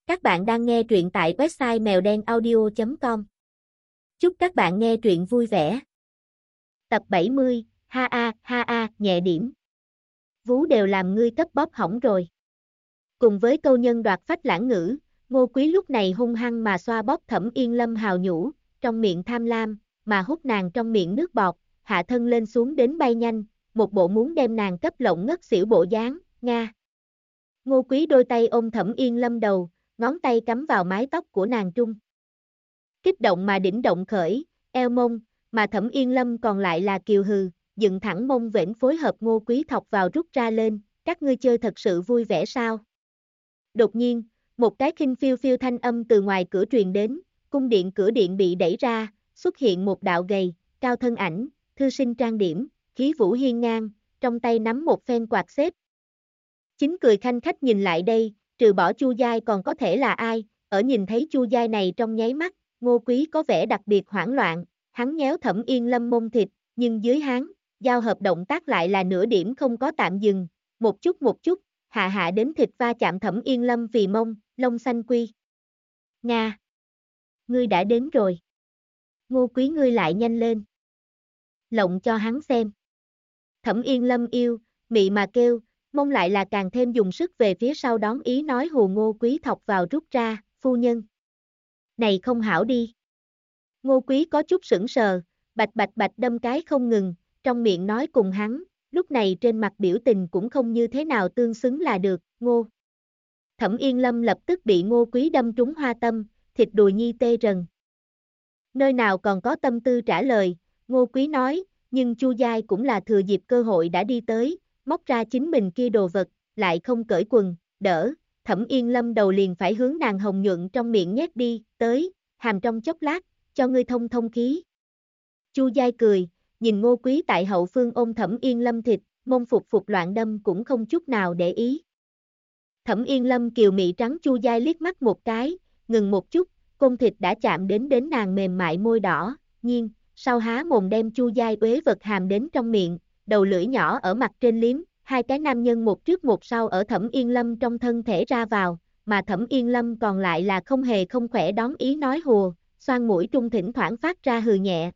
Các bạn đang nghe truyện tại website mèo đen audio.com. Chúc các bạn nghe truyện vui vẻ. Tập 70, ha a, nhẹ điểm. Vú đều làm ngươi cấp bóp hỏng rồi. Cùng với câu nhân đoạt phách lãng ngữ, Ngô Quý lúc này hung hăng mà xoa bóp Thẩm Yên Lâm hào nhũ, trong miệng tham lam, mà hút nàng trong miệng nước bọt, hạ thân lên xuống đến bay nhanh, một bộ muốn đem nàng cấp lộng ngất xỉu bộ dáng, nga. Ngô Quý đôi tay ôm Thẩm Yên Lâm đầu, ngón tay cắm vào mái tóc của nàng trung. Kích động mà đỉnh động khởi, eo mông, mà Thẩm Yên Lâm còn lại là kiều hừ, dựng thẳng mông vểnh phối hợp Ngô Quý thọc vào rút ra lên, các ngươi chơi thật sự vui vẻ sao? Đột nhiên, một cái khinh phiêu phiêu thanh âm từ ngoài cửa truyền đến, cung điện cửa điện bị đẩy ra, xuất hiện một đạo gầy, cao thân ảnh, thư sinh trang điểm, khí vũ hiên ngang, trong tay nắm một phen quạt xếp. Chính cười khanh khách nhìn lại đây, trừ bỏ Chu Giai còn có thể là ai, ở nhìn thấy Chu Giai này trong nháy mắt, Ngô Quý có vẻ đặc biệt hoảng loạn, hắn nhéo Thẩm Yên Lâm mông thịt, nhưng dưới hắn, giao hợp động tác lại là nửa điểm không có tạm dừng, một chút, hạ hạ đến thịt va chạm Thẩm Yên Lâm vì mông, lông xanh quy. Nga! Ngươi đã đến rồi. Ngô Quý ngươi lại nhanh lên. Lộng cho hắn xem. Thẩm Yên Lâm yêu, mị mà kêu, mong lại là càng thêm dùng sức về phía sau đón ý nói hù Ngô Quý thọc vào rút ra, phu nhân. Này không hảo đi. Ngô Quý có chút sững sờ, bạch đâm cái không ngừng, trong miệng nói cùng hắn, lúc này trên mặt biểu tình cũng không như thế nào tương xứng là được, Ngô. Thẩm Yên Lâm lập tức bị Ngô Quý đâm trúng hoa tâm, thịt đùi nhi tê rần. Nơi nào còn có tâm tư trả lời, Ngô Quý nói, nhưng Chu Giai cũng là thừa dịp cơ hội đã đi tới, móc ra chính mình kia đồ vật, lại không cởi quần, đỡ, Thẩm Yên Lâm đầu liền phải hướng nàng hồng nhuận trong miệng nhét đi, tới, hàm trong chốc lát, cho ngươi thông thông khí. Chu Giai cười, nhìn Ngô Quý tại hậu phương ôm Thẩm Yên Lâm thịt, mông phục loạn đâm cũng không chút nào để ý. Thẩm Yên Lâm kiều mị trắng Chu Giai liếc mắt một cái, ngừng một chút, côn thịt đã chạm đến nàng mềm mại môi đỏ, nhiên, sau há mồm đem Chu Giai uế vật hàm đến trong miệng, đầu lưỡi nhỏ ở mặt trên liếm, hai cái nam nhân một trước một sau ở Thẩm Yên Lâm trong thân thể ra vào, mà Thẩm Yên Lâm còn lại là không hề không khỏe đón ý nói hùa, xoan mũi trung thỉnh thoảng phát ra hừ nhẹ.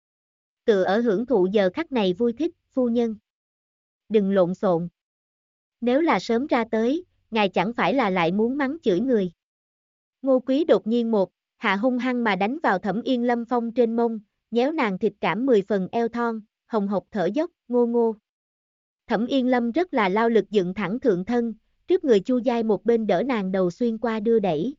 Tựa ở hưởng thụ giờ khắc này vui thích, phu nhân. Đừng lộn xộn. Nếu là sớm ra tới, ngài chẳng phải là lại muốn mắng chửi người. Ngô Quý đột nhiên một, hạ hung hăng mà đánh vào Thẩm Yên Lâm phong trên mông, nhéo nàng thịt cảm 10 phần eo thon, hồng hộc thở dốc, ngô. Thẩm Yên Lâm rất là lao lực dựng thẳng thượng thân, trước người Chu Giai một bên đỡ nàng đầu xuyên qua đưa đẩy.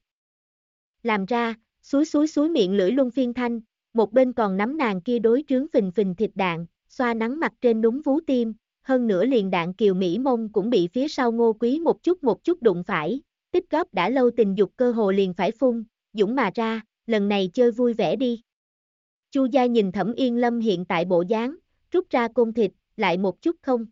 Làm ra, suối miệng lưỡi luân phiên thanh, một bên còn nắm nàng kia đối trướng phình thịt đạn, xoa nắng mặt trên đúng vú tim, hơn nữa liền đạn kiều mỹ mông cũng bị phía sau Ngô Quý một chút đụng phải, tích góp đã lâu tình dục cơ hồ liền phải phun, dũng mà ra, lần này chơi vui vẻ đi. Chu Giai nhìn Thẩm Yên Lâm hiện tại bộ dáng, rút ra côn thịt, lại một chút không.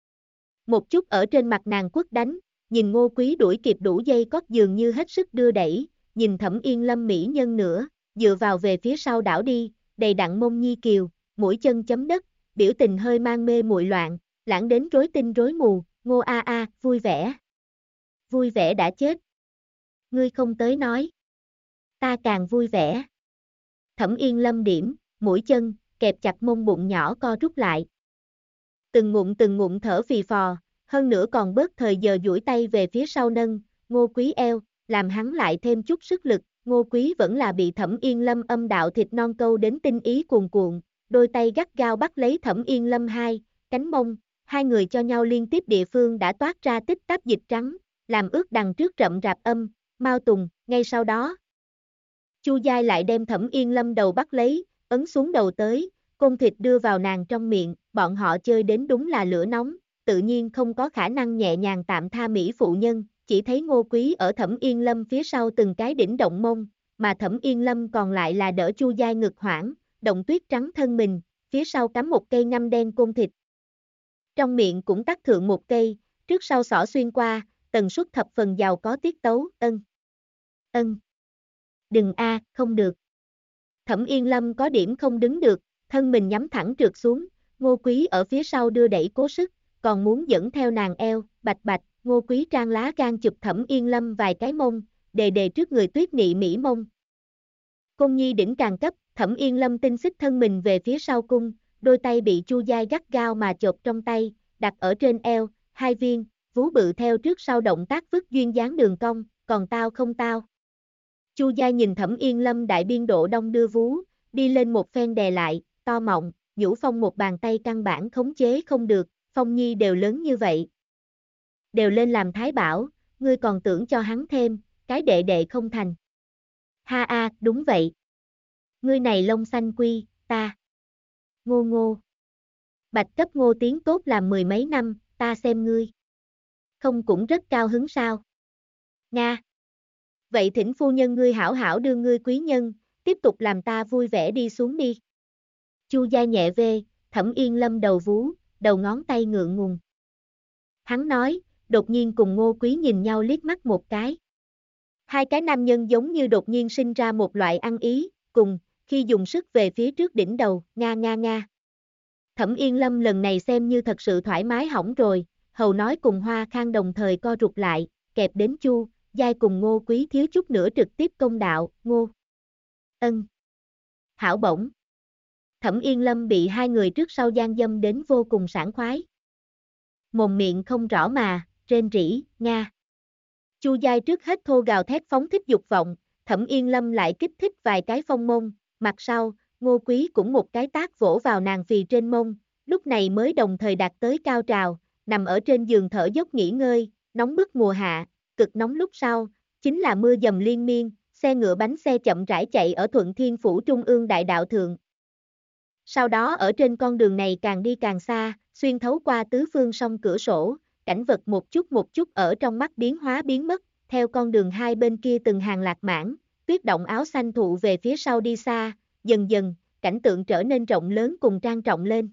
Một chút ở trên mặt nàng quất đánh, nhìn Ngô Quý đuổi kịp đủ dây cót dường như hết sức đưa đẩy, nhìn Thẩm Yên Lâm mỹ nhân nữa, dựa vào về phía sau đảo đi, đầy đặn mông nhi kiều, mũi chân chấm đất, biểu tình hơi mang mê muội loạn, lãng đến rối tinh rối mù, Ngô a, vui vẻ. Vui vẻ đã chết. Ngươi không tới nói. Ta càng vui vẻ. Thẩm Yên Lâm điểm, mũi chân, kẹp chặt mông bụng nhỏ co rút lại. Từng ngụm thở phì phò, hơn nữa còn bớt thời giờ duỗi tay về phía sau nâng, Ngô Quý eo, làm hắn lại thêm chút sức lực, Ngô Quý vẫn là bị Thẩm Yên Lâm âm đạo thịt non câu đến tinh ý cuồn cuộn, đôi tay gắt gao bắt lấy Thẩm Yên Lâm cánh mông, hai người cho nhau liên tiếp địa phương đã toát ra tích táp dịch trắng, làm ướt đằng trước rậm rạp âm, mau tùng, ngay sau đó. Chu Giai lại đem Thẩm Yên Lâm đầu bắt lấy, ấn xuống đầu tới, côn thịt đưa vào nàng trong miệng, bọn họ chơi đến đúng là lửa nóng, tự nhiên không có khả năng nhẹ nhàng tạm tha mỹ phụ nhân, chỉ thấy Ngô Quý ở Thẩm Yên Lâm phía sau từng cái đỉnh động mông, mà Thẩm Yên Lâm còn lại là đỡ Chu Giai ngực hoảng, động tuyết trắng thân mình, phía sau cắm một cây ngăm đen côn thịt. Trong miệng cũng tắt thượng một cây, trước sau xỏ xuyên qua, tần suất thập phần giàu có tiết tấu, ân. Đừng không được. Thẩm Yên Lâm có điểm không đứng được, thân mình nhắm thẳng trượt xuống, Ngô Quý ở phía sau đưa đẩy cố sức, còn muốn dẫn theo nàng eo, bạch, Ngô Quý trang lá gan chụp Thẩm Yên Lâm vài cái mông, đề đề trước người Tuyết Nị mỹ mông. Côn Nhi đỉnh càng cấp, Thẩm Yên Lâm tinh xích thân mình về phía sau cung, đôi tay bị Chu Giai gắt gao mà chộp trong tay, đặt ở trên eo, hai viên, vú bự theo trước sau động tác vứt duyên dáng đường cong, còn tao không tao. Chu Giai nhìn Thẩm Yên Lâm đại biên độ đong đưa vú, đi lên một phen đè lại, to mọng, Nhũ Phong một bàn tay căn bản khống chế không được, Phong Nhi đều lớn như vậy. Đều lên làm thái bảo, ngươi còn tưởng cho hắn thêm, cái đệ đệ không thành. Ha a, đúng vậy. Ngươi này lông xanh quy, ta. Ngô ngô. Bạch cấp Ngô tiếng tốt làm mười mấy năm, ta xem ngươi. Không cũng rất cao hứng sao? Nga. Vậy thỉnh phu nhân ngươi hảo hảo đưa ngươi quý nhân, tiếp tục làm ta vui vẻ đi xuống đi. Chu Gia nhẹ vê, Thẩm Yên Lâm đầu vú, đầu ngón tay ngượng ngùng. Hắn nói, đột nhiên cùng Ngô Quý nhìn nhau liếc mắt một cái. Hai cái nam nhân giống như đột nhiên sinh ra một loại ăn ý, cùng, khi dùng sức về phía trước đỉnh đầu, nga nga nga. Thẩm Yên Lâm lần này xem như thật sự thoải mái hỏng rồi, hầu nói cùng Hoa Khang đồng thời co rụt lại, kẹp đến Chu Giai cùng Ngô Quý thiếu chút nữa trực tiếp công đạo, Ngô. Ân. Hảo bổng. Thẩm Yên Lâm bị hai người trước sau gian dâm đến vô cùng sảng khoái. Mồm miệng không rõ mà, rên rỉ, nga. Chu Giai trước hết thô gào thét phóng thích dục vọng, Thẩm Yên Lâm lại kích thích vài cái phong mông, mặt sau, Ngô Quý cũng một cái tác vỗ vào nàng phì trên mông, lúc này mới đồng thời đạt tới cao trào, nằm ở trên giường thở dốc nghỉ ngơi, nóng bức mùa hạ, cực nóng lúc sau, chính là mưa dầm liên miên, xe ngựa bánh xe chậm rãi chạy ở Thuận Thiên Phủ Trung ương đại đạo thượng. Sau đó ở trên con đường này càng đi càng xa, xuyên thấu qua tứ phương sông cửa sổ, cảnh vật một chút ở trong mắt biến hóa biến mất, theo con đường hai bên kia từng hàng lạc mãn, tuyết động áo xanh thụ về phía sau đi xa, dần dần, cảnh tượng trở nên rộng lớn cùng trang trọng lên.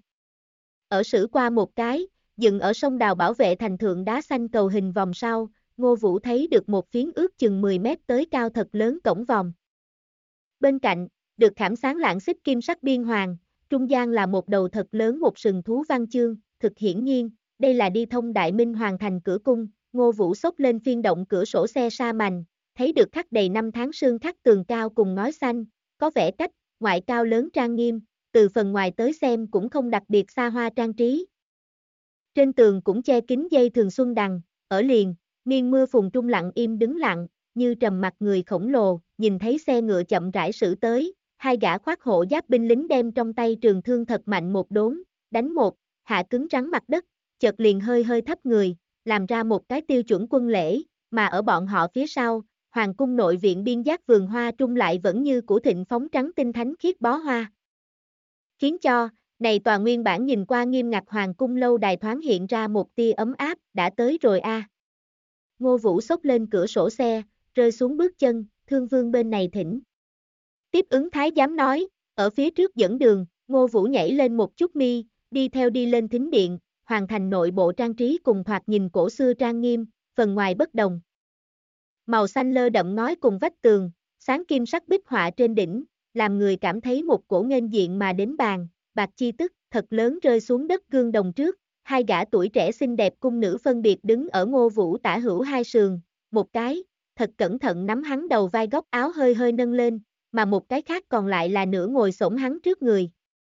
Ở xử qua một cái, dừng ở sông đào bảo vệ thành thượng đá xanh cầu hình vòng sau, Ngô Vũ thấy được một phiến ước chừng 10 mét tới cao thật lớn cổng vòng. Bên cạnh, được khảm sáng lạng xích kim sắc biên hoàng, trung gian là một đầu thật lớn một sừng thú văn chương, thực hiển nhiên, đây là đi thông Đại Minh Hoàng thành cửa cung, Ngô Vũ xốc lên phiên động cửa sổ xe sa mành, thấy được khắc đầy năm tháng sương khắc tường cao cùng ngói xanh, có vẻ cách, ngoại cao lớn trang nghiêm, từ phần ngoài tới xem cũng không đặc biệt xa hoa trang trí. Trên tường cũng che kín dây thường xuân đằng, ở liền, miên mưa phùn trung lặng im đứng lặng, như trầm mặt người khổng lồ, nhìn thấy xe ngựa chậm rãi xử tới, hai gã khoác hộ giáp binh lính đem trong tay trường thương thật mạnh một đốn, đánh một, hạ cứng rắn mặt đất, chợt liền hơi hơi thấp người, làm ra một cái tiêu chuẩn quân lễ, mà ở bọn họ phía sau, hoàng cung nội viện biên giác vườn hoa trung lại vẫn như cũ thịnh phóng trắng tinh thánh khiết bó hoa. Khiến cho, này tòa nguyên bản nhìn qua nghiêm ngặt hoàng cung lâu đài thoáng hiện ra một tia ấm áp, đã tới rồi a. Ngô Vũ xốc lên cửa sổ xe, rơi xuống bước chân, Thương Vương bên này thỉnh. Tiếp ứng thái giám nói, ở phía trước dẫn đường, Ngô Vũ nhảy lên một chút mi, đi theo đi lên thính điện, hoàn thành nội bộ trang trí cùng thoạt nhìn cổ xưa trang nghiêm, phần ngoài bất đồng. Màu xanh lơ đậm ngói cùng vách tường, sáng kim sắc bích họa trên đỉnh, làm người cảm thấy một cổ nghênh diện mà đến bàn, bạc chi tức, thật lớn rơi xuống đất gương đồng trước, hai gã tuổi trẻ xinh đẹp cung nữ phân biệt đứng ở Ngô Vũ tả hữu hai sườn, một cái, thật cẩn thận nắm hắn đầu vai góc áo hơi hơi nâng lên, mà một cái khác còn lại là nửa ngồi xổm hắn trước người.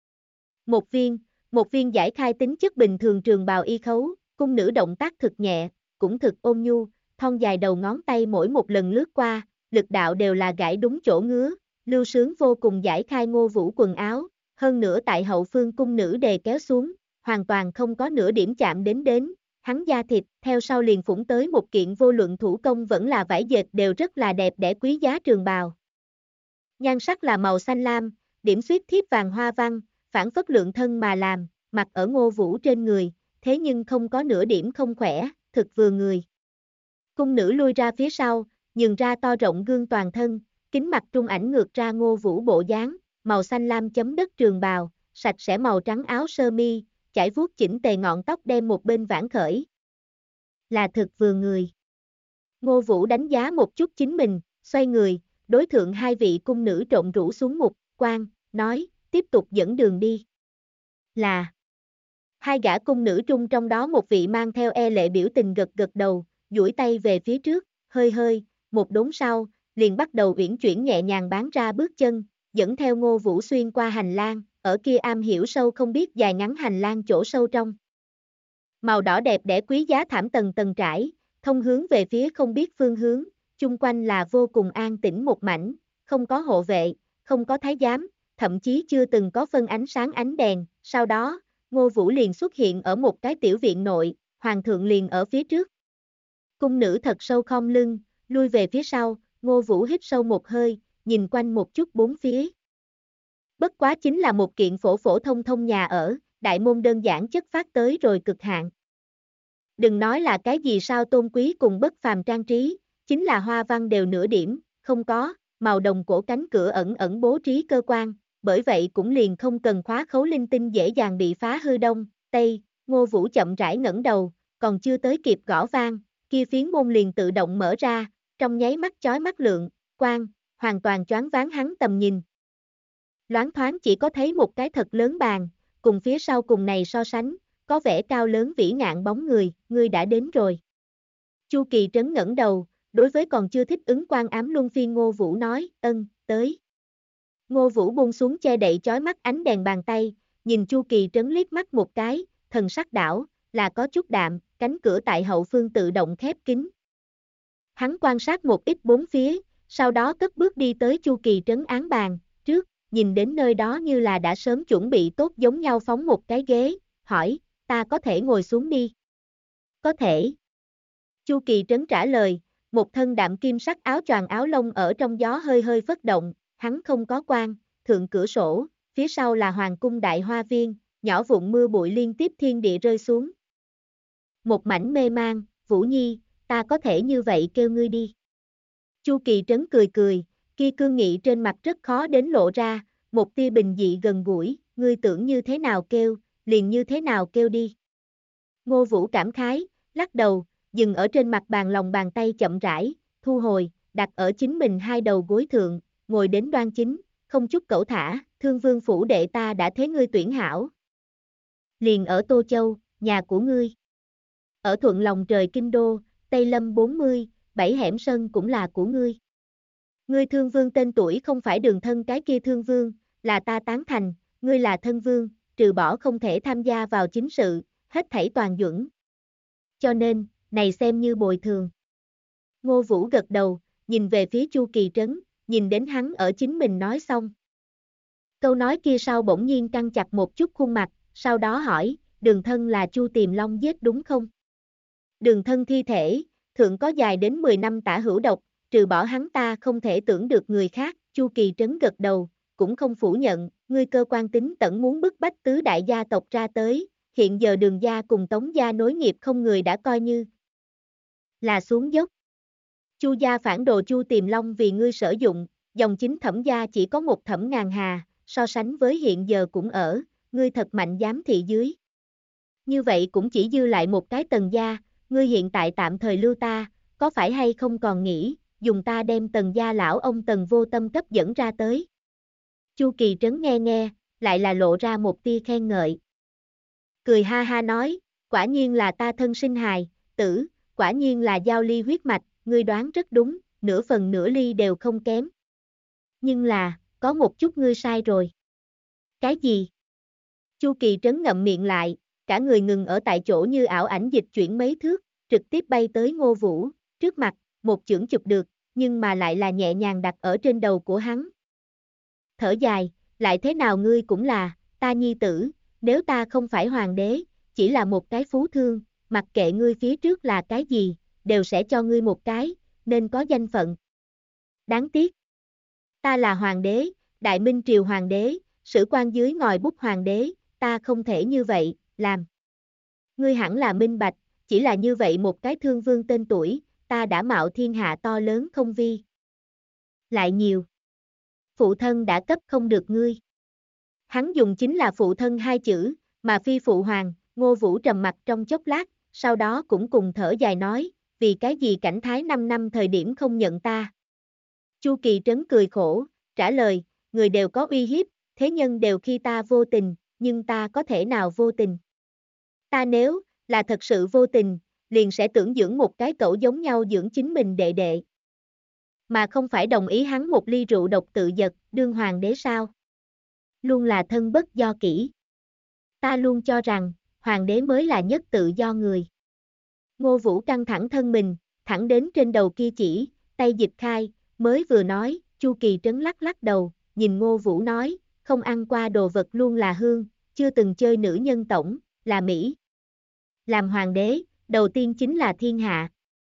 Một viên giải khai tính chất bình thường trường bào y khấu, cung nữ động tác thực nhẹ, cũng thực ôn nhu, thon dài đầu ngón tay mỗi một lần lướt qua, lực đạo đều là gãi đúng chỗ ngứa, lưu sướng vô cùng giải khai Ngô Vũ quần áo, hơn nữa tại hậu phương cung nữ đề kéo xuống, hoàn toàn không có nửa điểm chạm đến, hắn da thịt, theo sau liền phủng tới một kiện vô luận thủ công vẫn là vải dệt đều rất là đẹp đẽ quý giá trường bào. Nhan sắc là màu xanh lam, điểm xuyết thiếp vàng hoa văn, phản phất lượng thân mà làm, mặc ở Ngô Vũ trên người, thế nhưng không có nửa điểm không khỏe, thực vừa người. Cung nữ lui ra phía sau, nhường ra to rộng gương toàn thân, kính mặt trung ảnh ngược ra Ngô Vũ bộ dáng, màu xanh lam chấm đất trường bào, sạch sẽ màu trắng áo sơ mi, chải vuốt chỉnh tề ngọn tóc đem một bên vãn khởi. Là thực vừa người. Ngô Vũ đánh giá một chút chính mình, xoay người, đối thượng hai vị cung nữ trộn rũ xuống mục, quan, nói, tiếp tục dẫn đường đi. Là. Hai gã cung nữ trung trong đó một vị mang theo e lệ biểu tình gật gật đầu, duỗi tay về phía trước, hơi hơi, một đốn sau, liền bắt đầu uyển chuyển nhẹ nhàng bắn ra bước chân, dẫn theo Ngô Vũ xuyên qua hành lang, ở kia am hiểu sâu không biết dài ngắn hành lang chỗ sâu trong. Màu đỏ đẹp đẽ quý giá thảm tầng tầng trải, thông hướng về phía không biết phương hướng, chung quanh là vô cùng an tĩnh một mảnh, không có hộ vệ, không có thái giám, thậm chí chưa từng có phân ánh sáng ánh đèn, sau đó, Ngô Vũ liền xuất hiện ở một cái tiểu viện nội, hoàng thượng liền ở phía trước. Cung nữ thật sâu khom lưng, lui về phía sau, Ngô Vũ hít sâu một hơi, nhìn quanh một chút bốn phía. Bất quá chính là một kiện phổ phổ thông thông nhà ở, đại môn đơn giản chất phát tới rồi cực hạn. Đừng nói là cái gì sao tôn quý cùng bất phàm trang trí, chính là hoa văn đều nửa điểm, không có, màu đồng cổ cánh cửa ẩn ẩn bố trí cơ quan, bởi vậy cũng liền không cần khóa khấu linh tinh dễ dàng bị phá hư đông, tây, Ngô Vũ chậm rãi ngẩng đầu, còn chưa tới kịp gõ vang, kia phiến môn liền tự động mở ra, trong nháy mắt chói mắt lượng, quang, hoàn toàn choáng váng hắn tầm nhìn. Loáng thoáng chỉ có thấy một cái thật lớn bàn, cùng phía sau cùng này so sánh, có vẻ cao lớn vĩ ngạn bóng người, ngươi đã đến rồi. Chu Kỳ Trấn ngẩng đầu, đối với còn chưa thích ứng quan ám luân phiên Ngô Vũ nói, tới. Ngô Vũ buông xuống che đậy chói mắt ánh đèn bàn tay, nhìn Chu Kỳ Trấn liếc mắt một cái, thần sắc đảo, là có chút đạm, cánh cửa tại hậu phương tự động khép kín. Hắn quan sát một ít bốn phía, sau đó cất bước đi tới Chu Kỳ Trấn án bàn, trước, nhìn đến nơi đó như là đã sớm chuẩn bị tốt giống nhau phóng một cái ghế, hỏi, ta có thể ngồi xuống đi? Có thể. Chu Kỳ Trấn trả lời, một thân đạm kim sắc áo choàng áo lông ở trong gió hơi hơi phất động, hắn không có quan, thượng cửa sổ, phía sau là hoàng cung đại hoa viên, nhỏ vụn mưa bụi liên tiếp thiên địa rơi xuống. Một mảnh mê mang, Vũ Nhi, ta có thể như vậy kêu ngươi đi. Chu Kỳ Trấn cười cười, kia cương nghị trên mặt rất khó đến lộ ra, một tia bình dị gần gũi, ngươi tưởng như thế nào kêu, liền như thế nào kêu đi. Ngô Vũ cảm khái, lắc đầu, dừng ở trên mặt bàn lòng bàn tay chậm rãi, thu hồi, đặt ở chính mình hai đầu gối thượng, ngồi đến đoan chính, không chút cẩu thả, Thương Vương phủ đệ ta đã thế ngươi tuyển hảo. Liền ở Tô Châu, nhà của ngươi. Ở thuận lòng trời kinh đô, Tây Lâm 40, 7 hẻm sân cũng là của ngươi. Ngươi Thương Vương tên tuổi không phải Đường Thân cái kia Thương Vương, là ta tán thành, ngươi là thân vương, trừ bỏ không thể tham gia vào chính sự, hết thảy toàn duẩn. Cho nên, này xem như bồi thường. Ngô Vũ gật đầu, nhìn về phía Chu Kỳ Trấn, nhìn đến hắn ở chính mình nói xong. Câu nói kia sau bỗng nhiên căng chặt một chút khuôn mặt, sau đó hỏi, Đường Thân là Chu Tiềm Long giết đúng không? Đường Thân thi thể, thượng có dài đến 10 năm tả hữu độc, trừ bỏ hắn ta không thể tưởng được người khác, Chu Kỳ Trấn gật đầu, cũng không phủ nhận, ngươi cơ quan tính tẩn muốn bức bách tứ đại gia tộc ra tới, hiện giờ Đường gia cùng Tống gia nối nghiệp không người đã coi như là xuống dốc. Chu gia phản đồ Chu Tiềm Long vì ngươi sử dụng, dòng chính Thẩm gia chỉ có một Thẩm Ngàn Hà, so sánh với hiện giờ cũng ở, ngươi thật mạnh giám thị dưới. Như vậy cũng chỉ dư lại một cái Tần gia, ngươi hiện tại tạm thời lưu ta, có phải hay không còn nghĩ, dùng ta đem Tần gia lão ông Tần Vô Tâm cấp dẫn ra tới. Chu Kỳ Trấn nghe nghe, lại là lộ ra một tia khen ngợi. Cười ha ha nói, quả nhiên là ta thân sinh hài, tử, quả nhiên là giao ly huyết mạch, ngươi đoán rất đúng, nửa phần nửa ly đều không kém. Nhưng là, có một chút ngươi sai rồi. Cái gì? Chu Kỳ Trấn ngậm miệng lại, cả người ngừng ở tại chỗ như ảo ảnh dịch chuyển mấy thước, trực tiếp bay tới Ngô Vũ, trước mặt, một chưởng chụp được, nhưng mà lại là nhẹ nhàng đặt ở trên đầu của hắn. Thở dài, lại thế nào ngươi cũng là, ta nhi tử, nếu ta không phải hoàng đế, chỉ là một cái phú thương, mặc kệ ngươi phía trước là cái gì, đều sẽ cho ngươi một cái, nên có danh phận. Đáng tiếc. Ta là hoàng đế, Đại Minh Triều hoàng đế, sử quan dưới ngòi bút hoàng đế, ta không thể như vậy, làm. Ngươi hẳn là minh bạch, chỉ là như vậy một cái thương vương tên tuổi, ta đã mạo thiên hạ to lớn không vi. Lại nhiều. Phụ thân đã cấp không được ngươi. Hắn dùng chính là phụ thân hai chữ, mà phi phụ hoàng, Ngô Vũ trầm mặt trong chốc lát, sau đó cũng cùng thở dài nói, vì cái gì cảnh thái 5 năm thời điểm không nhận ta. Chu Kỳ Trấn cười khổ, trả lời, người đều có uy hiếp, thế nhân đều khi ta vô tình, nhưng ta có thể nào vô tình. Ta nếu là thật sự vô tình, liền sẽ tưởng dưỡng một cái cẩu giống nhau dưỡng chính mình đệ đệ. mà không phải đồng ý hắn một ly rượu độc tự giật, đương hoàng đế sao? Luôn là thân bất do kỷ. Ta luôn cho rằng, hoàng đế mới là nhất tự do người. Ngô Vũ căng thẳng thân mình, thẳng đến trên đầu kia chỉ, tay dịch khai, mới vừa nói, Chu Kỳ Trấn lắc lắc đầu, nhìn Ngô Vũ nói, không ăn qua đồ vật luôn là hương, chưa từng chơi nữ nhân tổng, là Mỹ. Làm hoàng đế, đầu tiên chính là thiên hạ.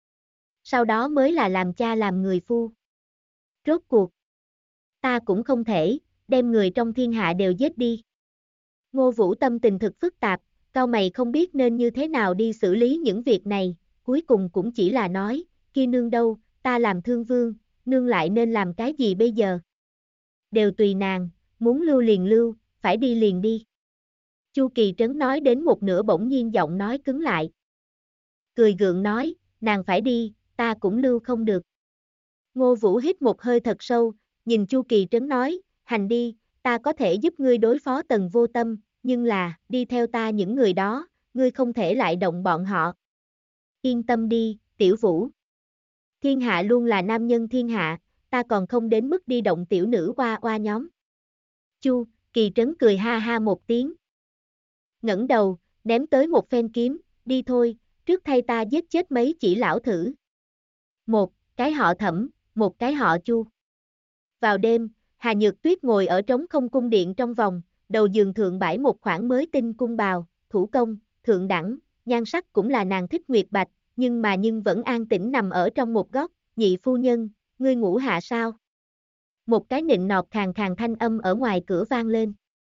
Sau đó mới là làm cha làm người phu. Rốt cuộc, ta cũng không thể, đem người trong thiên hạ đều giết đi. Ngô Vũ tâm tình thực phức tạp, cau mày không biết nên như thế nào đi xử lý những việc này, cuối cùng cũng chỉ là nói, kia nương đâu, ta làm thương vương, nương lại nên làm cái gì bây giờ? Đều tùy nàng, muốn lưu liền lưu, phải đi liền đi. Chu Kỳ Trấn nói đến một nửa bỗng nhiên giọng nói cứng lại. Cười gượng nói, nàng phải đi, ta cũng lưu không được. Ngô Vũ hít một hơi thật sâu, nhìn Chu Kỳ Trấn nói, hành đi, ta có thể giúp ngươi đối phó Tần Vô Tâm, nhưng là, đi theo ta những người đó, ngươi không thể lại động bọn họ. Yên tâm đi, tiểu Vũ. Thiên hạ luôn là nam nhân thiên hạ, ta còn không đến mức đi động tiểu nữ oa oa nhóm. Chu Kỳ Trấn cười ha ha một tiếng. Ngẩng đầu, ném tới một phen kiếm, đi thôi, trước thay ta giết chết mấy chỉ lão thử. Một cái họ Thẩm, một cái họ Chu. Vào đêm, Hà Nhược Tuyết ngồi ở trống không cung điện trong vòng, đầu giường thượng bãi một khoản mới tinh cung bào, thủ công, thượng đẳng, nhan sắc cũng là nàng thích nguyệt bạch, nhưng vẫn an tĩnh nằm ở trong một góc, nhị phu nhân, ngươi ngủ hạ sao? Một cái nịnh nọt khàn khàn thanh âm ở ngoài cửa vang lên.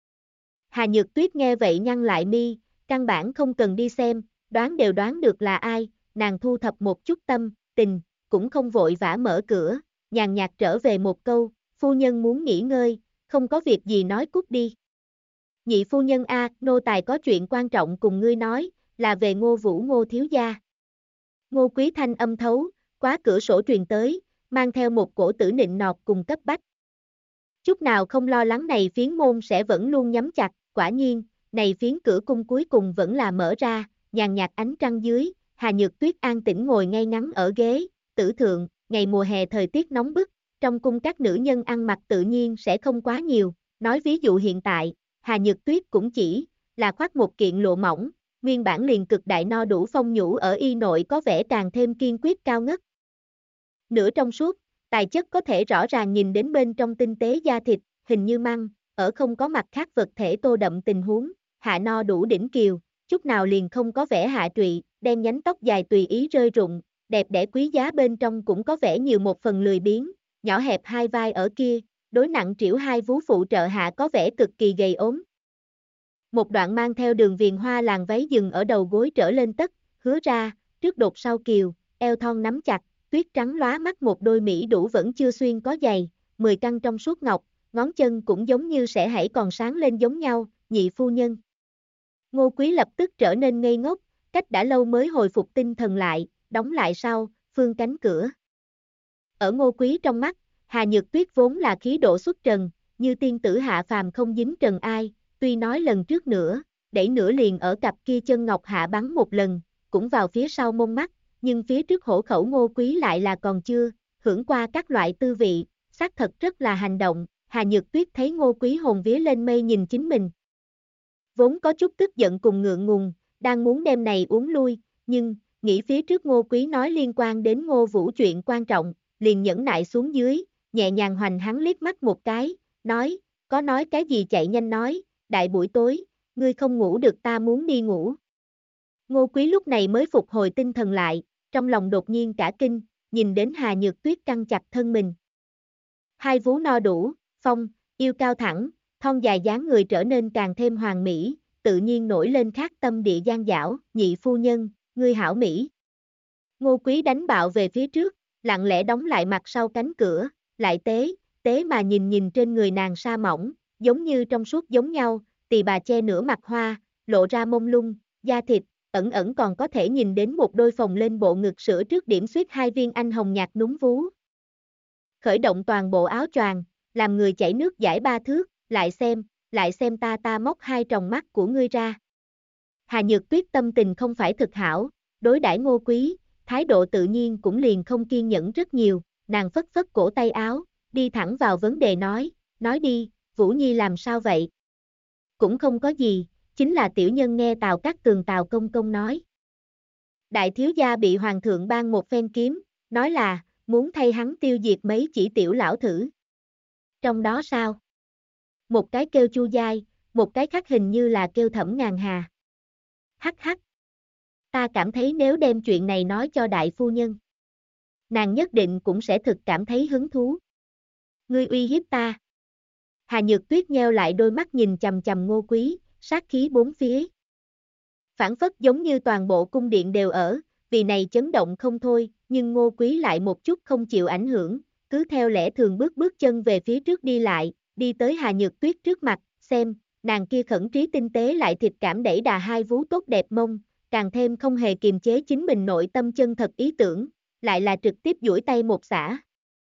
Hà Nhược Tuyết nghe vậy nhăn lại mi, căn bản không cần đi xem, đoán đều đoán được là ai, nàng thu thập một chút tâm, tình, cũng không vội vã mở cửa, nhàn nhạt trở về một câu, phu nhân muốn nghỉ ngơi, không có việc gì nói cút đi. Nhị phu nhân a, nô tài có chuyện quan trọng cùng ngươi nói, là về Ngô Vũ Ngô thiếu gia. Ngô Quý thanh âm thấu, quá cửa sổ truyền tới, mang theo một cổ tử nịnh nọt cùng cấp bách. Chút nào không lo lắng này phiến môn sẽ vẫn luôn nhắm chặt, quả nhiên, này phiến cửa cung cuối cùng vẫn là mở ra, nhàn nhạt ánh trăng dưới, Hà Nhược Tuyết an tĩnh ngồi ngay ngắn ở ghế, tử thượng, ngày mùa hè thời tiết nóng bức, trong cung các nữ nhân ăn mặc tự nhiên sẽ không quá nhiều, nói ví dụ hiện tại, Hà Nhược Tuyết cũng chỉ là khoác một kiện lụa mỏng, nguyên bản liền cực đại no đủ phong nhũ ở y nội có vẻ càng thêm kiên quyết cao ngất. Nửa trong suốt, tài chất có thể rõ ràng nhìn đến bên trong tinh tế da thịt, hình như măng, ở không có mặt khác vật thể tô đậm tình huống, hạ no đủ đỉnh kiều, chút nào liền không có vẻ hạ trụy, đen nhánh tóc dài tùy ý rơi rụng, đẹp đẽ quý giá bên trong cũng có vẻ nhiều một phần lười biếng, nhỏ hẹp hai vai ở kia, đối nặng trĩu hai vú phụ trợ hạ có vẻ cực kỳ gầy ốm. Một đoạn mang theo đường viền hoa làn váy dừng ở đầu gối trở lên tất, hứa ra, trước đột sau kiều, eo thon nắm chặt, tuyết trắng lóa mắt một đôi mỹ đủ vẫn chưa xuyên có giày, 10 căn trong suốt ngọc, ngón chân cũng giống như sẽ hãy còn sáng lên giống nhau, nhị phu nhân. Ngô Quý lập tức trở nên ngây ngốc, cách đã lâu mới hồi phục tinh thần lại, đóng lại sau, phương cánh cửa. Ở Ngô Quý trong mắt, Hà Nhược Tuyết vốn là khí độ xuất trần, như tiên tử hạ phàm không dính trần ai, tuy nói lần trước nữa, đẩy nửa liền ở cặp kia chân ngọc hạ bắn một lần, cũng vào phía sau mông mắt, nhưng phía trước hổ khẩu Ngô Quý lại là còn chưa, hưởng qua các loại tư vị, xác thật rất là hành động, Hà Nhược Tuyết thấy Ngô Quý hồn vía lên mây nhìn chính mình. Vốn có chút tức giận cùng ngượng ngùng, đang muốn đem này uống lui, nhưng, nghĩ phía trước Ngô Quý nói liên quan đến Ngô Vũ chuyện quan trọng, liền nhẫn nại xuống dưới, nhẹ nhàng hoành hắn liếc mắt một cái, nói, có nói cái gì chạy nhanh nói, đại buổi tối, ngươi không ngủ được ta muốn đi ngủ. Ngô Quý lúc này mới phục hồi tinh thần lại, trong lòng đột nhiên cả kinh, nhìn đến Hà Nhược Tuyết căng chặt thân mình. Hai vú no đủ, phong, yêu cao thẳng, thon dài dáng người trở nên càng thêm hoàn mỹ, tự nhiên nổi lên khác tâm địa gian dảo, nhị phu nhân, ngươi hảo mỹ. Ngô Quý đánh bạo về phía trước, lặng lẽ đóng lại mặt sau cánh cửa, lại tế mà nhìn trên người nàng sa mỏng, giống như trong suốt giống nhau, tỳ bà che nửa mặt hoa, lộ ra mông lung, da thịt, ẩn còn có thể nhìn đến một đôi phồng lên bộ ngực sữa trước điểm xuyết hai viên anh hồng nhạt núm vú. Khởi động toàn bộ áo choàng, làm người chảy nước dãi 3 thước, lại xem ta móc hai tròng mắt của ngươi ra. Hà Nhược Tuyết tâm tình không phải thực hảo, đối đãi Ngô Quý, thái độ tự nhiên cũng liền không kiên nhẫn rất nhiều, nàng phất phất cổ tay áo, đi thẳng vào vấn đề nói đi, Vũ Nhi làm sao vậy? Cũng không có gì, chính là tiểu nhân nghe Tào Cát Tường Tào công công nói. Đại thiếu gia bị hoàng thượng ban một phen kiếm, nói là, muốn thay hắn tiêu diệt mấy chỉ tiểu lão thử. Trong đó sao? Một cái kêu Chu Giai, một cái khác hình như là kêu Thẩm Ngàn Hà. Hắc hắc. Ta cảm thấy nếu đem chuyện này nói cho đại phu nhân, nàng nhất định cũng sẽ thực cảm thấy hứng thú. Ngươi uy hiếp ta. Hà Nhược Tuyết nheo lại đôi mắt nhìn chằm chằm Ngô Quý, sát khí bốn phía. Phản phất giống như toàn bộ cung điện đều ở, vì này chấn động không thôi, nhưng Ngô Quý lại một chút không chịu ảnh hưởng, cứ theo lẽ thường bước chân về phía trước đi lại, đi tới Hà Nhược Tuyết trước mặt, xem, nàng kia khẩn trí tinh tế lại thịt cảm đẩy đà hai vú tốt đẹp mông, càng thêm không hề kiềm chế chính mình nội tâm chân thật ý tưởng, lại là trực tiếp duỗi tay một xả.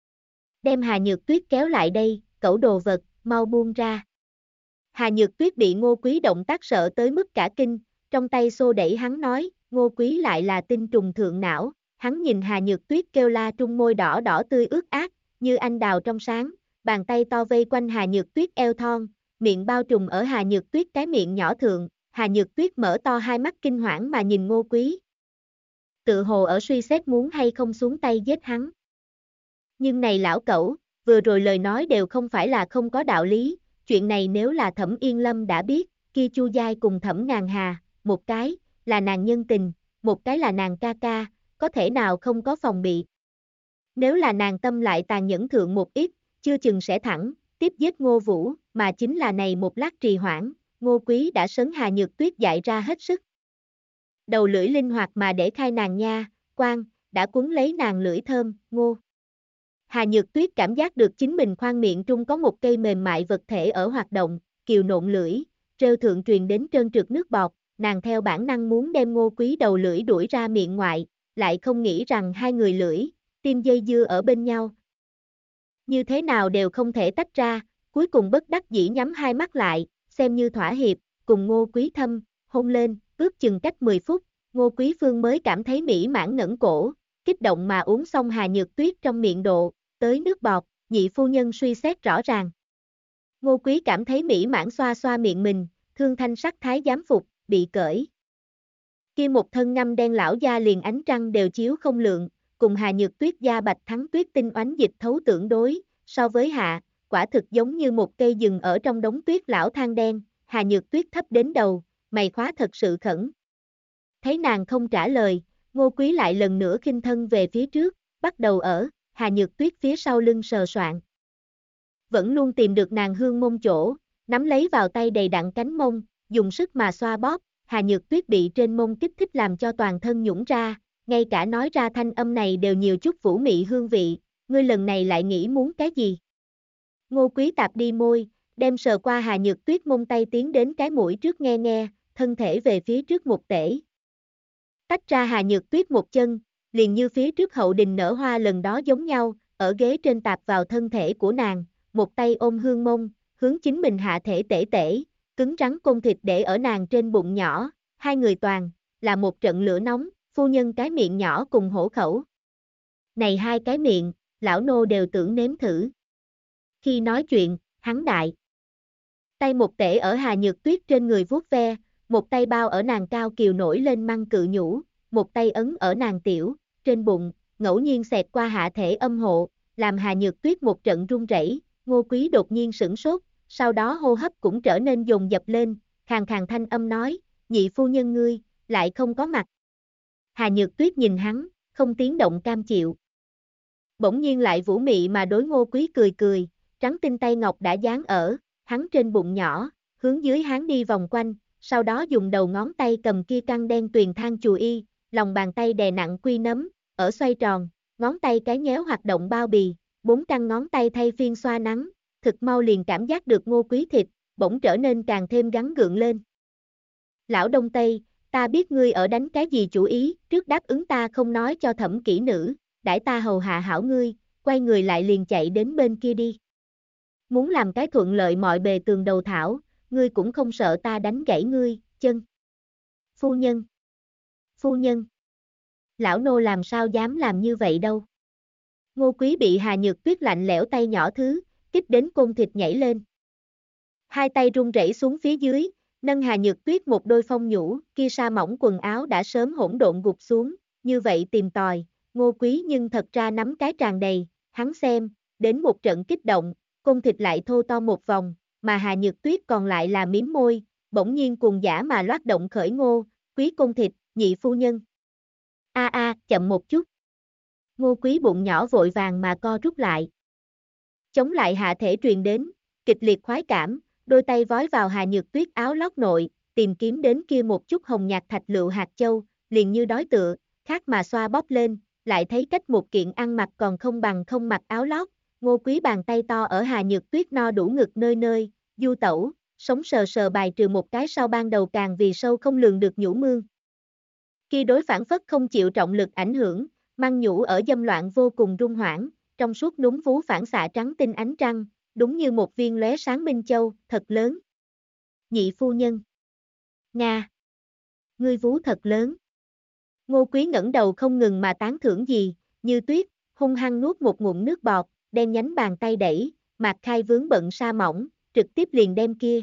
Đem Hà Nhược Tuyết kéo lại đây, cẩu đồ vật, mau buông ra. Hà Nhược Tuyết bị Ngô Quý động tác sợ tới mức cả kinh, trong tay xô đẩy hắn nói, Ngô Quý lại là tinh trùng thượng não, hắn nhìn Hà Nhược Tuyết kêu la trung môi đỏ đỏ tươi ướt át, như anh đào trong sáng, bàn tay to vây quanh Hà Nhược Tuyết eo thon, miệng bao trùm ở Hà Nhược Tuyết cái miệng nhỏ thượng, Hà Nhược Tuyết mở to hai mắt kinh hoảng mà nhìn Ngô Quý. Tự hồ ở suy xét muốn hay không xuống tay giết hắn. Nhưng này lão cẩu, vừa rồi lời nói đều không phải là không có đạo lý, chuyện này nếu là Thẩm Yên Lâm đã biết, kia Chu Giai cùng Thẩm Ngàn Hà, một cái là nàng nhân tình, một cái là nàng ca ca, có thể nào không có phòng bị. Nếu là nàng tâm lại tàn nhẫn thượng một ít, chưa chừng sẽ thẳng, tiếp giết Ngô Vũ, mà chính là này một lát trì hoãn, Ngô Quý đã sấn Hà Nhược Tuyết dại ra hết sức. Đầu lưỡi linh hoạt mà để khai nàng nha, quan, đã cuốn lấy nàng lưỡi thơm, Ngô. Hà Nhược Tuyết cảm giác được chính mình khoang miệng trung có một cây mềm mại vật thể ở hoạt động, kiều nộn lưỡi, trêu thượng truyền đến trơn trượt nước bọt, nàng theo bản năng muốn đem Ngô Quý đầu lưỡi đuổi ra miệng ngoại, lại không nghĩ rằng hai người lưỡi, tim dây dưa ở bên nhau. Như thế nào đều không thể tách ra, cuối cùng bất đắc dĩ nhắm hai mắt lại, xem như thỏa hiệp, cùng Ngô Quý thâm, hôn lên, ước chừng cách 10 phút, Ngô Quý Phương mới cảm thấy mỹ mãn ngẩng cổ, kích động mà uống xong Hà Nhược Tuyết trong miệng độ, tới nước bọt, nhị phu nhân suy xét rõ ràng. Ngô Quý cảm thấy mỹ mãn xoa xoa miệng mình, thương thanh sắc thái giám phục, bị cởi. Kia một thân ngăm đen lão da liền ánh trăng đều chiếu không lượng, cùng Hà Nhược Tuyết da bạch thắng tuyết tinh oánh dịch thấu tưởng đối, so với hạ, quả thực giống như một cây rừng ở trong đống tuyết lão than đen, Hà Nhược Tuyết thấp đến đầu, mày khóa thật sự khẩn. Thấy nàng không trả lời, Ngô Quý lại lần nữa khinh thân về phía trước, bắt đầu ở Hà Nhược Tuyết phía sau lưng sờ soạn. Vẫn luôn tìm được nàng hương mông chỗ, nắm lấy vào tay đầy đặn cánh mông, dùng sức mà xoa bóp, Hà Nhược Tuyết bị trên mông kích thích làm cho toàn thân nhũn ra, ngay cả nói ra thanh âm này đều nhiều chút vũ mị hương vị, ngươi lần này lại nghĩ muốn cái gì? Ngô Quý tạp đi môi, đem sờ qua Hà Nhược Tuyết mông tay tiến đến cái mũi trước nghe nghe, thân thể về phía trước một tể. Tách ra Hà Nhược Tuyết một chân, liền như phía trước hậu đình nở hoa lần đó giống nhau, ở ghế trên tạp vào thân thể của nàng, một tay ôm hương mông, hướng chính mình hạ thể tể tể, cứng rắn côn thịt để ở nàng trên bụng nhỏ, hai người toàn, là một trận lửa nóng, phu nhân cái miệng nhỏ cùng hổ khẩu. Này hai cái miệng, lão nô đều tưởng nếm thử. Khi nói chuyện, hắn đại. Tay một tể ở Hà Nhược Tuyết trên người vuốt ve, một tay bao ở nàng cao kiều nổi lên măng cự nhũ, một tay ấn ở nàng tiểu, trên bụng, ngẫu nhiên xẹt qua hạ thể âm hộ, làm Hà Nhược Tuyết một trận run rẩy. Ngô Quý đột nhiên sửng sốt, sau đó hô hấp cũng trở nên dồn dập lên, khàn khàn thanh âm nói, nhị phu nhân ngươi, lại không có mặt. Hà Nhược Tuyết nhìn hắn, không tiếng động cam chịu. Bỗng nhiên lại vũ mị mà đối Ngô Quý cười cười, trắng tinh tay ngọc đã dán ở, hắn trên bụng nhỏ, hướng dưới hắn đi vòng quanh, sau đó dùng đầu ngón tay cầm kia căng đen tuyền than chù y, lòng bàn tay đè nặng quy nấm, ở xoay tròn, ngón tay cái nhéo hoạt động bao bì, bốn căn ngón tay thay phiên xoa nắng, thực mau liền cảm giác được Ngô Quý thịt, bỗng trở nên càng thêm gắn gượng lên. Lão Đông Tây, ta biết ngươi ở đánh cái gì chủ ý, trước đáp ứng ta không nói cho Thẩm kỹ nữ, đãi ta hầu hạ hảo ngươi, quay người lại liền chạy đến bên kia đi. Muốn làm cái thuận lợi mọi bề tường đầu thảo, ngươi cũng không sợ ta đánh gãy ngươi, chân. Phu nhân. Phu nhân. Lão nô làm sao dám làm như vậy đâu. Ngô Quý bị Hà Nhược Tuyết lạnh lẽo tay nhỏ thứ, kích đến côn thịt nhảy lên. Hai tay run rẩy xuống phía dưới, nâng Hà Nhược Tuyết một đôi phong nhũ, kia sa mỏng quần áo đã sớm hỗn độn gục xuống, như vậy tìm tòi, Ngô Quý nhưng thật ra nắm cái tràn đầy, hắn xem, đến một trận kích động, côn thịt lại thô to một vòng, mà Hà Nhược Tuyết còn lại là miếm môi, bỗng nhiên cuồng dã mà loát động khởi Ngô Quý côn thịt, nhị phu nhân. Chậm một chút. Ngô Quý bụng nhỏ vội vàng mà co rút lại. Chống lại hạ thể truyền đến, kịch liệt khoái cảm, đôi tay vói vào Hà Nhược Tuyết áo lót nội, tìm kiếm đến kia một chút hồng nhạt thạch lựu hạt châu, liền như đói tựa, khác mà xoa bóp lên, lại thấy cách một kiện ăn mặc còn không bằng không mặc áo lót, Ngô Quý bàn tay to ở Hà Nhược Tuyết no đủ ngực nơi nơi, du tẩu, sống sờ sờ bài trừ một cái sau ban đầu càng vì sâu không lường được nhũ mương. Khi đối phản phất không chịu trọng lực ảnh hưởng, măng nhũ ở dâm loạn vô cùng rung hoảng, trong suốt núm vú phản xạ trắng tinh ánh trăng, đúng như một viên lóe sáng minh châu, thật lớn. Nhị phu nhân. Nga. Ngươi vú thật lớn. Ngô Quý ngẩng đầu không ngừng mà tán thưởng gì, như tuyết, hung hăng nuốt một ngụm nước bọt, đen nhánh bàn tay đẩy, mạc khai vướng bận sa mỏng, trực tiếp liền đem kia.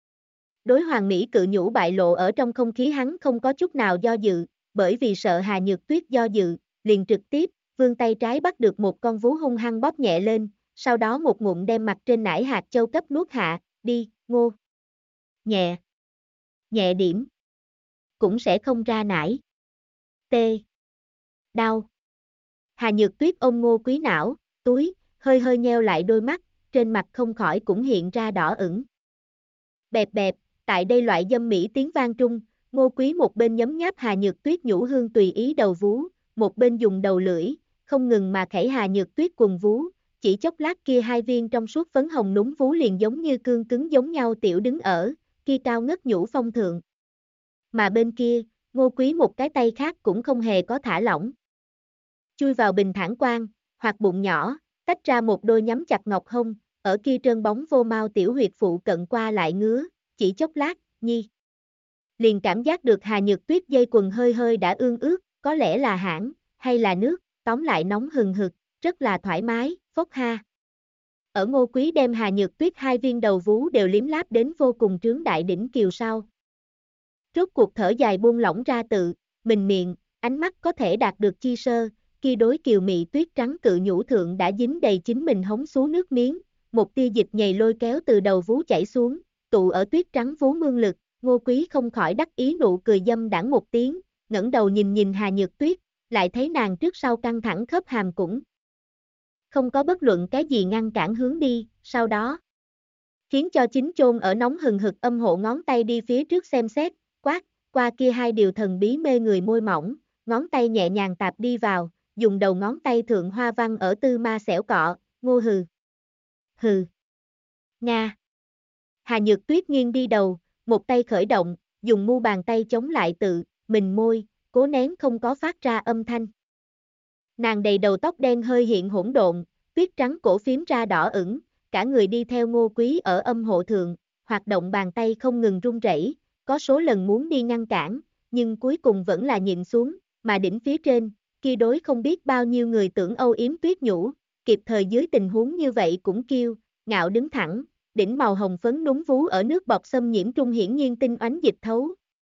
Đối hoàng mỹ cự nhũ bại lộ ở trong không khí hắn không có chút nào do dự, bởi vì sợ Hà Nhược Tuyết do dự, liền trực tiếp, vươn tay trái bắt được một con vú hung hăng bóp nhẹ lên, sau đó một ngụm đem mặt trên nải hạt châu cấp nuốt hạ, đi, Ngô. Nhẹ. Nhẹ điểm. Cũng sẽ không ra nải. T. Đau. Hà Nhược Tuyết ôm Ngô Quý não, túi, hơi hơi nheo lại đôi mắt, trên mặt không khỏi cũng hiện ra đỏ ửng. Bẹp bẹp, tại đây loại dâm mỹ tiếng vang trung, Ngô Quý một bên nhấm nháp Hà Nhược Tuyết nhũ hương tùy ý đầu vú, một bên dùng đầu lưỡi, không ngừng mà khẩy Hà Nhược Tuyết quần vú, chỉ chốc lát kia hai viên trong suốt phấn hồng núm vú liền giống như cương cứng giống nhau tiểu đứng ở, kia cao ngất nhũ phong thượng. Mà bên kia, Ngô Quý một cái tay khác cũng không hề có thả lỏng. Chui vào bình thản quan, hoặc bụng nhỏ, tách ra một đôi nhắm chặt ngọc hông, ở kia trơn bóng vô mau tiểu huyệt phụ cận qua lại ngứa, chỉ chốc lát, nhi. Liền cảm giác được Hà Nhược Tuyết dây quần hơi hơi đã ương ướt, có lẽ là hãn, hay là nước, tóm lại nóng hừng hực, rất là thoải mái, phốc ha. Ở Ngô Quý đem Hà Nhược Tuyết hai viên đầu vú đều liếm láp đến vô cùng trướng đại đỉnh kiều sau. Rốt cuộc thở dài buông lỏng ra tự, mình miệng, ánh mắt có thể đạt được chi sơ, kia đối kiều mị tuyết trắng cự nhũ thượng đã dính đầy chính mình hống xuống nước miếng, một tia dịch nhầy lôi kéo từ đầu vú chảy xuống, tụ ở tuyết trắng vú mương lực, Ngô Quý không khỏi đắc ý nụ cười dâm đãng một tiếng, ngẩng đầu nhìn Hà Nhược Tuyết, lại thấy nàng trước sau căng thẳng khớp hàm cũng không có bất luận cái gì ngăn cản hướng đi, sau đó khiến cho chính chôn ở nóng hừng hực âm hộ ngón tay đi phía trước xem xét, quát, qua kia hai điều thần bí mê người môi mỏng, ngón tay nhẹ nhàng tạp đi vào, dùng đầu ngón tay thượng hoa văn ở tư ma xẻo cọ, Ngô hừ. Hừ. Nga. Hà Nhược Tuyết nghiêng đi đầu, một tay khởi động, dùng mu bàn tay chống lại tự, mình môi, cố nén không có phát ra âm thanh. Nàng đầy đầu tóc đen hơi hiện hỗn độn, tuyết trắng cổ phím ra đỏ ửng, cả người đi theo Ngô Quý ở âm hộ thượng, hoạt động bàn tay không ngừng run rẩy, có số lần muốn đi ngăn cản, nhưng cuối cùng vẫn là nhịn xuống, mà đỉnh phía trên, kia đối không biết bao nhiêu người tưởng âu yếm tuyết nhũ, kịp thời dưới tình huống như vậy cũng kêu, ngạo đứng thẳng, đỉnh màu hồng phấn núng vú ở nước bọt xâm nhiễm trung hiển nhiên tinh oánh dịch thấu.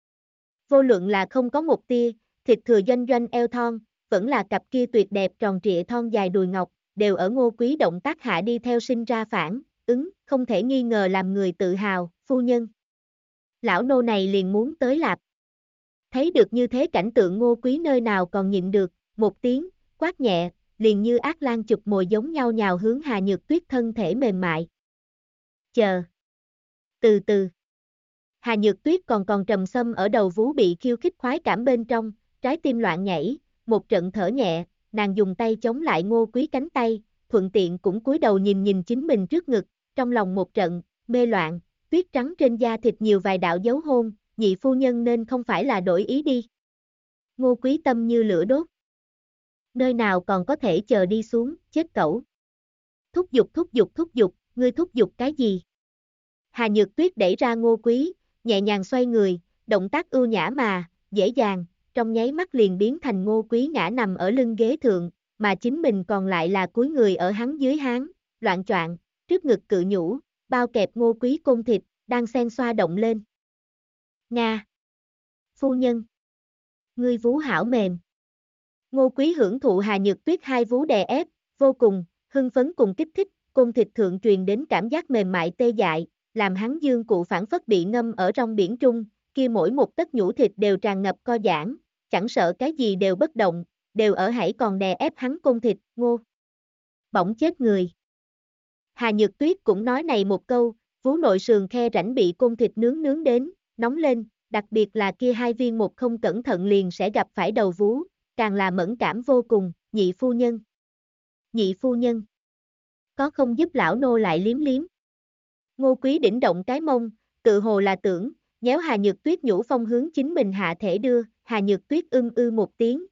Vô luận là không có một tia, thịt thừa doanh doanh eo thon, vẫn là cặp kia tuyệt đẹp tròn trịa thon dài đùi ngọc, đều ở Ngô Quý động tác hạ đi theo sinh ra phản, ứng, không thể nghi ngờ làm người tự hào, phu nhân. Lão nô này liền muốn tới lạp. Thấy được như thế cảnh tượng Ngô Quý nơi nào còn nhịn được, một tiếng, quát nhẹ, liền như ác lang chụp mồi giống nhau nhào hướng Hà Nhược Tuyết thân thể mềm mại. Chờ. Từ từ. Hà Nhược Tuyết còn trầm xâm ở đầu vú bị khiêu khích khoái cảm bên trong, trái tim loạn nhảy, một trận thở nhẹ, nàng dùng tay chống lại Ngô Quý cánh tay, thuận tiện cũng cúi đầu nhìn chính mình trước ngực, trong lòng một trận, mê loạn, tuyết trắng trên da thịt nhiều vài đạo dấu hôn, nhị phu nhân nên không phải là đổi ý đi. Ngô Quý tâm như lửa đốt. Nơi nào còn có thể chờ đi xuống, chết cẩu. Thúc giục, ngươi thúc giục cái gì? Hà Nhược Tuyết đẩy ra Ngô Quý, nhẹ nhàng xoay người, động tác ưu nhã mà, dễ dàng, trong nháy mắt liền biến thành Ngô Quý ngã nằm ở lưng ghế thượng, mà chính mình còn lại là cúi người ở hắn dưới háng, loạng choạng, trước ngực cự nhũ, bao kẹp Ngô Quý côn thịt, đang xen xoa động lên. Nga! Phu nhân! Ngươi vú hảo mềm. Ngô Quý hưởng thụ Hà Nhược Tuyết hai vú đè ép, vô cùng, hưng phấn cùng kích thích, côn thịt thượng truyền đến cảm giác mềm mại tê dại, làm hắn dương cụ phản phất bị ngâm ở trong biển trung, kia mỗi một tấc nhũ thịt đều tràn ngập co giãn, chẳng sợ cái gì đều bất động, đều ở hãy còn đè ép hắn côn thịt, Ngô. Bỗng chết người. Hà Nhược Tuyết cũng nói này một câu, vú nội sườn khe rãnh bị côn thịt nướng đến, nóng lên, đặc biệt là kia hai viên một không cẩn thận liền sẽ gặp phải đầu vú, càng là mẫn cảm vô cùng, nhị phu nhân. Nhị phu nhân. Có không giúp lão nô lại liếm liếm. Ngô Quý đỉnh động cái mông, tự hồ là tưởng, nhéo Hà Nhược Tuyết nhũ phong hướng chính mình hạ thể đưa, Hà Nhược Tuyết một tiếng.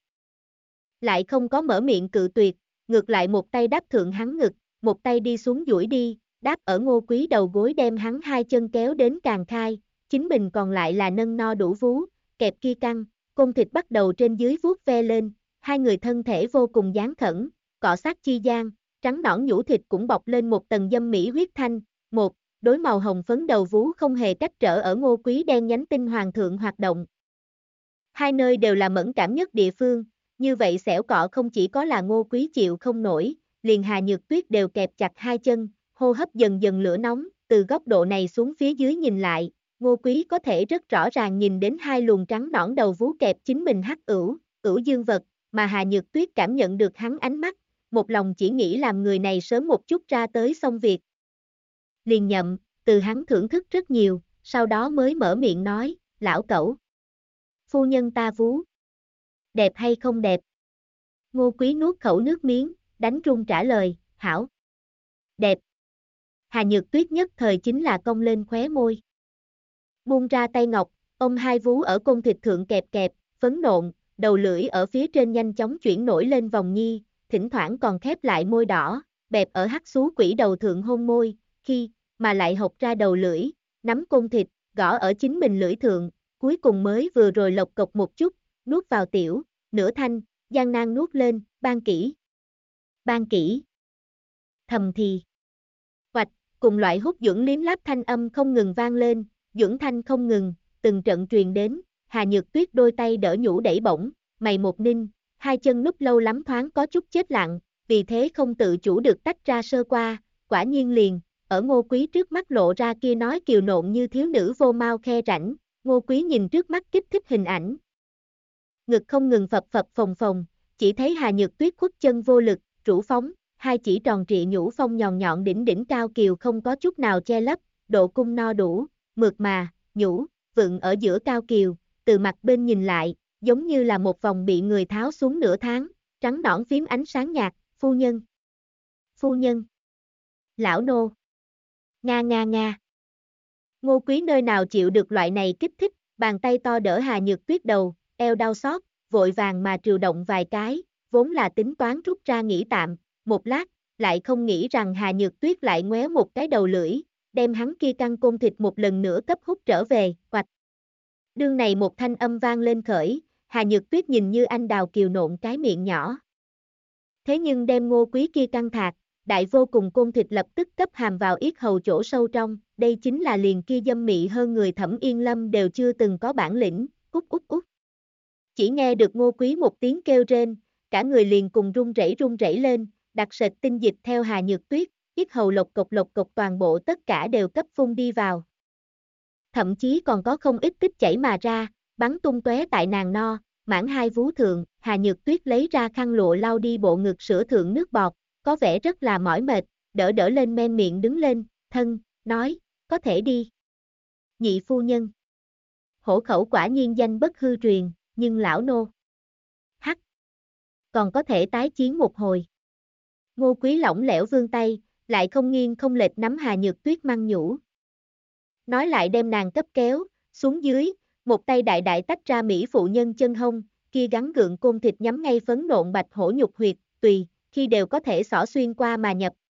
Lại không có mở miệng cự tuyệt, ngược lại một tay đáp thượng hắn ngực, một tay đi xuống duỗi đi, đáp ở Ngô Quý đầu gối đem hắn hai chân kéo đến càng khai, chính mình còn lại là nâng no đủ vú, kẹp kia căng, côn thịt bắt đầu trên dưới vuốt ve lên, hai người thân thể vô cùng dán khẩn, cọ sát chi gian, trắng nõn nhũ thịt cũng bọc lên một tầng dâm mỹ huyết thanh, một, đối màu hồng phấn đầu vú không hề cách trở ở Ngô Quý đen nhánh tinh hoàng thượng hoạt động. Hai nơi đều là mẫn cảm nhất địa phương, như vậy xẻo cọ không chỉ có là Ngô Quý chịu không nổi, liền Hà Nhược Tuyết đều kẹp chặt hai chân, hô hấp dần dần lửa nóng, từ góc độ này xuống phía dưới nhìn lại, Ngô Quý có thể rất rõ ràng nhìn đến hai luồng trắng nõn đầu vú kẹp chính mình hắc ửu dương vật, mà Hà Nhược Tuyết cảm nhận được hắn ánh mắt, một lòng chỉ nghĩ làm người này sớm một chút ra tới xong việc. Liền nhậm, từ hắn thưởng thức rất nhiều, sau đó mới mở miệng nói, lão cẩu. Phu nhân ta vú. Đẹp hay không đẹp? Ngô Quý nuốt khẩu nước miếng, đánh run trả lời, hảo. Đẹp. Hà Nhược Tuyết nhất thời chính là cong lên khóe môi. Buông ra tay ngọc, ôm hai vú ở côn thịt thượng kẹp, phấn nộn, đầu lưỡi ở phía trên nhanh chóng chuyển nổi lên vòng nhi, thỉnh thoảng còn khép lại môi đỏ, bẹp ở hắc xú quỷ đầu thượng hôn môi, khi, mà lại hộc ra đầu lưỡi, nắm côn thịt, gõ ở chính mình lưỡi thượng, cuối cùng mới vừa rồi lộc cộc một chút, nuốt vào tiểu, nửa thanh, gian nan nuốt lên, ban kỹ. Ban kỹ. Thầm thì. Hoạch, cùng loại hút dưỡng liếm láp thanh âm không ngừng vang lên, dưỡng thanh không ngừng, từng trận truyền đến, Hà Nhược Tuyết đôi tay đỡ nhũ đẩy bổng, mày một ninh, hai chân núp lâu lắm thoáng có chút chết lặng, vì thế không tự chủ được tách ra sơ qua, quả nhiên liền, ở Ngô Quý trước mắt lộ ra kia nói kiều nộn như thiếu nữ vô mau khe rãnh, Ngô Quý nhìn trước mắt kích thích hình ảnh. Ngực không ngừng phập phồng phồng, chỉ thấy Hà Nhược Tuyết khuất chân vô lực, rũ phóng, hai chỉ tròn trịa nhũ phong nhọn nhọn đỉnh cao kiều không có chút nào che lấp, độ cung no đủ, mượt mà, nhũ, vựng ở giữa cao kiều, từ mặt bên nhìn lại, giống như là một vòng bị người tháo xuống nửa tháng, trắng nõn phím ánh sáng nhạt, phu nhân. Phu nhân. Lão nô. Nga nga nga. Ngô Quý nơi nào chịu được loại này kích thích, bàn tay to đỡ Hà Nhược Tuyết đầu, eo đau xót, vội vàng mà triều động vài cái, vốn là tính toán rút ra nghỉ tạm, một lát, lại không nghĩ rằng Hà Nhược Tuyết lại ngoéo một cái đầu lưỡi, đem hắn kia căng côn thịt một lần nữa cấp hút trở về, hoạch. Đương này một thanh âm vang lên khởi, Hà Nhược Tuyết nhìn như anh đào kiều nộn cái miệng nhỏ. Thế nhưng đem Ngô Quý kia căng thạc, đại vô cùng côn thịt lập tức cấp hàm vào yết hầu chỗ sâu trong, đây chính là liền kia dâm mị hơn người Thẩm Yên Lâm đều chưa từng có bản lĩnh, út. Chỉ nghe được Ngô Quý một tiếng kêu rên, cả người liền cùng run rẩy lên, đặc sệt tinh dịch theo Hà Nhược Tuyết, yết hầu lộc cộc toàn bộ tất cả đều cấp phun đi vào. Thậm chí còn có không ít tích chảy mà ra, bắn tung tóe tại nàng no, mãn hai vú thượng, Hà Nhược Tuyết lấy ra khăn lụa lau đi bộ ngực sữa thượng nước bọt, có vẻ rất là mỏi mệt, đỡ lên men miệng đứng lên, thân, nói, có thể đi. Nhị phu nhân. Hổ khẩu quả nhiên danh bất hư truyền, nhưng lão nô. Hắc. Còn có thể tái chiến một hồi. Ngô Quý lỏng lẻo vươn tay, lại không nghiêng không lệch nắm Hà Nhược Tuyết măng nhũ. Nói lại đem nàng cấp kéo, xuống dưới, một tay đại tách ra mỹ phụ nhân chân hông, kia gắn gượng côn thịt nhắm ngay phấn nộn bạch hổ nhục huyệt, tùy, khi đều có thể xỏ xuyên qua mà nhập,